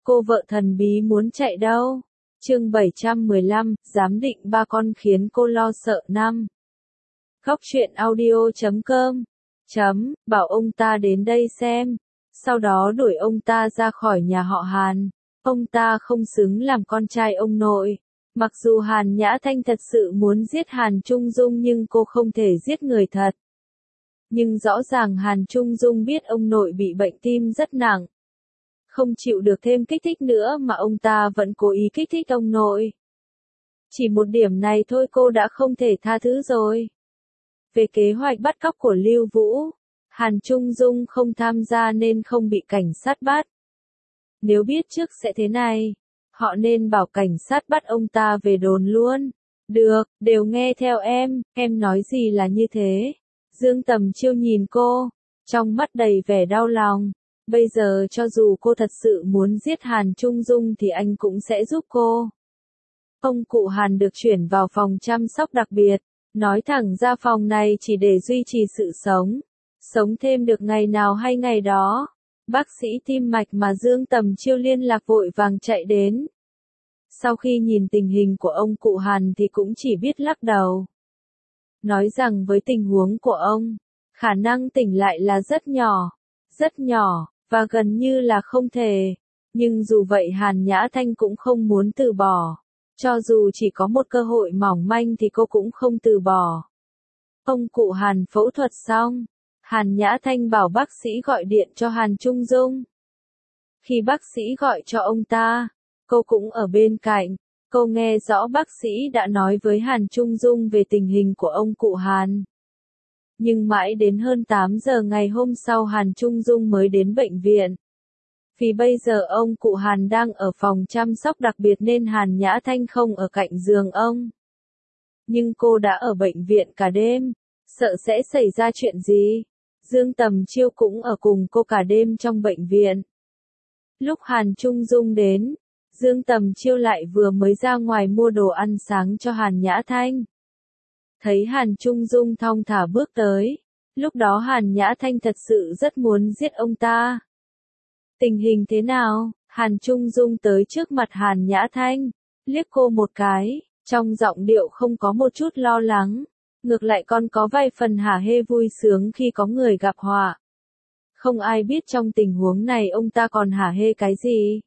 Cô vợ thần bí muốn chạy đâu? Chương 715, giám định ba con khiến cô lo sợ năm. Góc truyện audio.com bảo ông ta đến đây xem, sau đó đuổi ông ta ra khỏi nhà họ Hàn. Ông ta không xứng làm con trai ông nội. Mặc dù Hàn Nhã Thanh thật sự muốn giết Hàn Trung Dung nhưng cô không thể giết người thật. Nhưng rõ ràng Hàn Trung Dung biết ông nội bị bệnh tim rất nặng. Không chịu được thêm kích thích nữa mà ông ta vẫn cố ý kích thích ông nội. Chỉ một điểm này thôi cô đã không thể tha thứ rồi. Về kế hoạch bắt cóc của Lưu Vũ, Hàn Trung Dung không tham gia nên không bị cảnh sát bắt. Nếu biết trước sẽ thế này, họ nên bảo cảnh sát bắt ông ta về đồn luôn. Được, đều nghe theo em nói gì là như thế. Dương Tầm Chiêu nhìn cô, trong mắt đầy vẻ đau lòng. Bây giờ cho dù cô thật sự muốn giết Hàn Trung Dung thì anh cũng sẽ giúp cô. Ông cụ Hàn được chuyển vào phòng chăm sóc đặc biệt. Nói thẳng ra phòng này chỉ để duy trì sự sống. Sống thêm được ngày nào hay ngày đó. Bác sĩ tim mạch mà Dương Tầm Chiêu liên lạc vội vàng chạy đến. Sau khi nhìn tình hình của ông cụ Hàn thì cũng chỉ biết lắc đầu. Nói rằng với tình huống của ông, khả năng tỉnh lại là rất nhỏ, và gần như là không thể. Nhưng dù vậy Hàn Nhã Thanh cũng không muốn từ bỏ. Cho dù chỉ có một cơ hội mỏng manh thì cô cũng không từ bỏ. Ông cụ Hàn phẫu thuật xong, Hàn Nhã Thanh bảo bác sĩ gọi điện cho Hàn Trung Dung. Khi bác sĩ gọi cho ông ta, cô cũng ở bên cạnh. Cô nghe rõ bác sĩ đã nói với Hàn Trung Dung về tình hình của ông cụ Hàn. Nhưng mãi đến hơn 8 giờ ngày hôm sau Hàn Trung Dung mới đến bệnh viện. Vì bây giờ ông cụ Hàn đang ở phòng chăm sóc đặc biệt nên Hàn Nhã Thanh không ở cạnh giường ông. Nhưng cô đã ở bệnh viện cả đêm, sợ sẽ xảy ra chuyện gì. Dương Tầm Chiêu cũng ở cùng cô cả đêm trong bệnh viện. Lúc Hàn Trung Dung đến, Dương Tầm Chiêu lại vừa mới ra ngoài mua đồ ăn sáng cho Hàn Nhã Thanh. Thấy Hàn Trung Dung thong thả bước tới, lúc đó Hàn Nhã Thanh thật sự rất muốn giết ông ta. Tình hình thế nào? Hàn Trung Dung tới trước mặt Hàn Nhã Thanh, liếc cô một cái, trong giọng điệu không có một chút lo lắng, ngược lại còn có vài phần hả hê vui sướng khi có người gặp họa. Không ai biết trong tình huống này ông ta còn hả hê cái gì.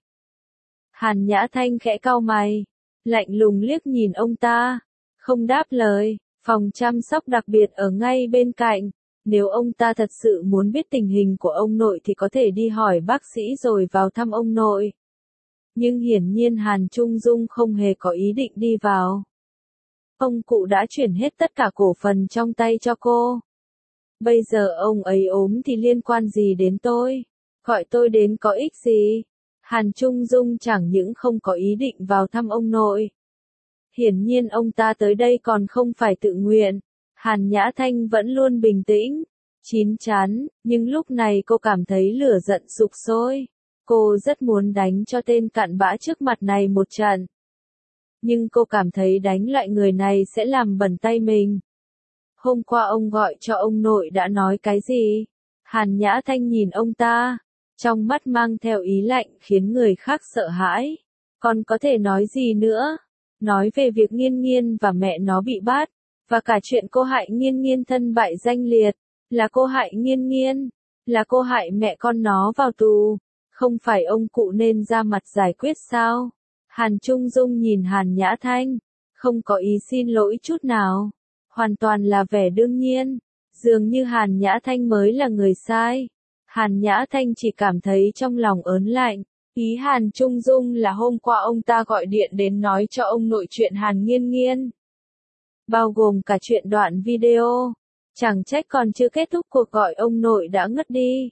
Hàn Nhã Thanh khẽ cau mày, lạnh lùng liếc nhìn ông ta, không đáp lời. Phòng chăm sóc đặc biệt ở ngay bên cạnh. Nếu ông ta thật sự muốn biết tình hình của ông nội thì có thể đi hỏi bác sĩ rồi vào thăm ông nội. Nhưng hiển nhiên Hàn Trung Dung không hề có ý định đi vào. Ông cụ đã chuyển hết tất cả cổ phần trong tay cho cô. Bây giờ ông ấy ốm thì liên quan gì đến tôi? Gọi tôi đến có ích gì? Hàn Trung Dung chẳng những không có ý định vào thăm ông nội. Hiển nhiên ông ta tới đây còn không phải tự nguyện. Hàn Nhã Thanh vẫn luôn bình tĩnh, chín chắn, nhưng lúc này cô cảm thấy lửa giận sục sôi. Cô rất muốn đánh cho tên cặn bã trước mặt này một trận. Nhưng cô cảm thấy đánh loại người này sẽ làm bẩn tay mình. Hôm qua ông gọi cho ông nội đã nói cái gì? Hàn Nhã Thanh nhìn ông ta, trong mắt mang theo ý lạnh khiến người khác sợ hãi. Còn có thể nói gì nữa? Nói về việc Nghiên Nghiên và mẹ nó bị bắt, và cả chuyện cô hại Nghiên Nghiên thân bại danh liệt, là cô hại Nghiên Nghiên, là cô hại mẹ con nó vào tù, không phải ông cụ nên ra mặt giải quyết sao? Hàn Trung Dung nhìn Hàn Nhã Thanh, không có ý xin lỗi chút nào, hoàn toàn là vẻ đương nhiên, dường như Hàn Nhã Thanh mới là người sai. Hàn Nhã Thanh chỉ cảm thấy trong lòng ớn lạnh. Ý Hàn Trung Dung là hôm qua ông ta gọi điện đến nói cho ông nội chuyện Hàn Nghiên Nghiên. Bao gồm cả chuyện đoạn video. Chẳng trách còn chưa kết thúc cuộc gọi ông nội đã ngất đi.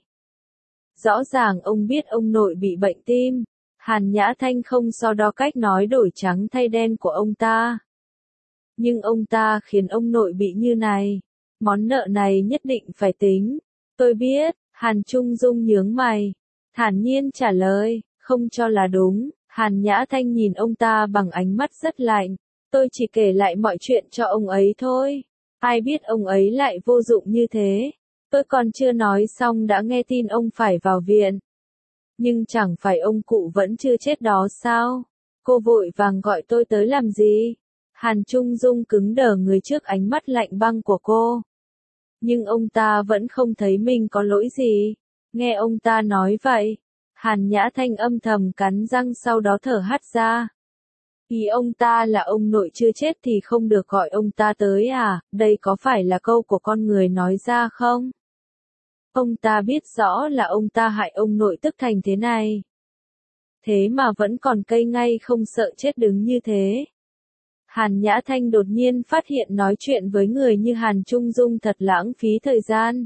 Rõ ràng ông biết ông nội bị bệnh tim. Hàn Nhã Thanh không so đo cách nói đổi trắng thay đen của ông ta. Nhưng ông ta khiến ông nội bị như này. Món nợ này nhất định phải tính. Tôi biết, Hàn Trung Dung nhướng mày. Thản nhiên trả lời. Không cho là đúng. Hàn Nhã Thanh nhìn ông ta bằng ánh mắt rất lạnh. Tôi chỉ kể lại mọi chuyện cho ông ấy thôi. Ai biết ông ấy lại vô dụng như thế. Tôi còn chưa nói xong đã nghe tin ông phải vào viện. Nhưng chẳng phải ông cụ vẫn chưa chết đó sao? Cô vội vàng gọi tôi tới làm gì? Hàn Trung Dung cứng đờ người trước ánh mắt lạnh băng của cô. Nhưng ông ta vẫn không thấy mình có lỗi gì. Nghe ông ta nói vậy, Hàn Nhã Thanh âm thầm cắn răng sau đó thở hắt ra. Ý ông ta là ông nội chưa chết thì không được gọi ông ta tới à, đây có phải là câu của con người nói ra không? Ông ta biết rõ là ông ta hại ông nội tức thành thế này. Thế mà vẫn còn cây ngay không sợ chết đứng như thế. Hàn Nhã Thanh đột nhiên phát hiện nói chuyện với người như Hàn Trung Dung thật lãng phí thời gian.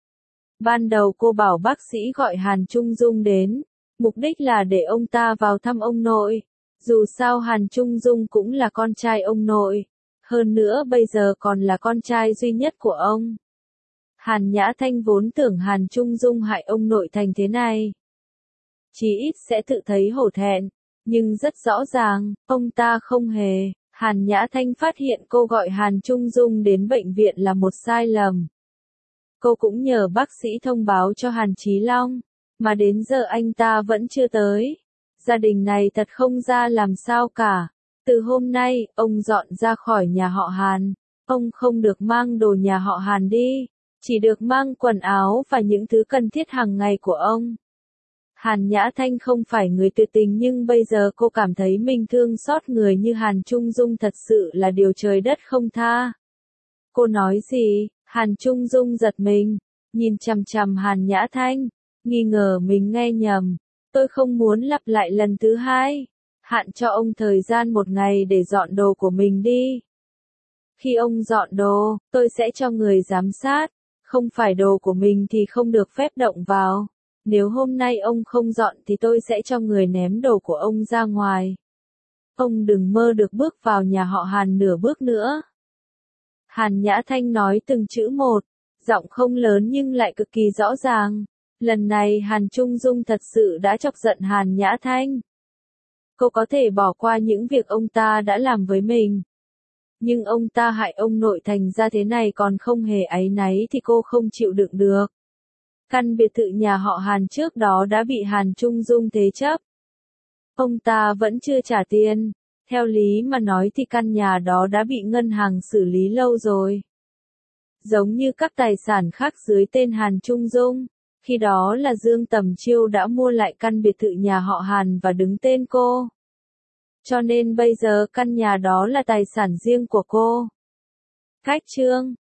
Ban đầu cô bảo bác sĩ gọi Hàn Trung Dung đến, mục đích là để ông ta vào thăm ông nội. Dù sao Hàn Trung Dung cũng là con trai ông nội. Hơn nữa bây giờ còn là con trai duy nhất của ông. Hàn Nhã Thanh vốn tưởng Hàn Trung Dung hại ông nội thành thế này. Chí ít sẽ tự thấy hổ thẹn. Nhưng rất rõ ràng, ông ta không hề. Hàn Nhã Thanh phát hiện cô gọi Hàn Trung Dung đến bệnh viện là một sai lầm. Cô cũng nhờ bác sĩ thông báo cho Hàn Chí Long, mà đến giờ anh ta vẫn chưa tới. Gia đình này thật không ra làm sao cả. Từ hôm nay, ông dọn ra khỏi nhà họ Hàn. Ông không được mang đồ nhà họ Hàn đi, chỉ được mang quần áo và những thứ cần thiết hàng ngày của ông. Hàn Nhã Thanh không phải người tuyệt tình nhưng bây giờ cô cảm thấy mình thương xót người như Hàn Trung Dung thật sự là điều trời đất không tha. Cô nói gì? Hàn Trung Dung giật mình, nhìn chằm chằm Hàn Nhã Thanh, nghi ngờ mình nghe nhầm. Tôi không muốn lặp lại lần thứ hai. Hạn cho ông thời gian 1 ngày để dọn đồ của mình đi. Khi ông dọn đồ, tôi sẽ cho người giám sát. Không phải đồ của mình thì không được phép động vào. Nếu hôm nay ông không dọn thì tôi sẽ cho người ném đồ của ông ra ngoài. Ông đừng mơ được bước vào nhà họ Hàn nửa bước nữa. Hàn Nhã Thanh nói từng chữ một, giọng không lớn nhưng lại cực kỳ rõ ràng. Lần này Hàn Trung Dung thật sự đã chọc giận Hàn Nhã Thanh. Cô có thể bỏ qua những việc ông ta đã làm với mình. Nhưng ông ta hại ông nội thành ra thế này còn không hề áy náy thì cô không chịu đựng được. Căn biệt thự nhà họ Hàn trước đó đã bị Hàn Trung Dung thế chấp. Ông ta vẫn chưa trả tiền. Theo lý mà nói thì căn nhà đó đã bị ngân hàng xử lý lâu rồi. Giống như các tài sản khác dưới tên Hàn Trung Dung. Khi đó là Dương Tầm Chiêu đã mua lại căn biệt thự nhà họ Hàn và đứng tên cô. Cho nên bây giờ căn nhà đó là tài sản riêng của cô. Cách chương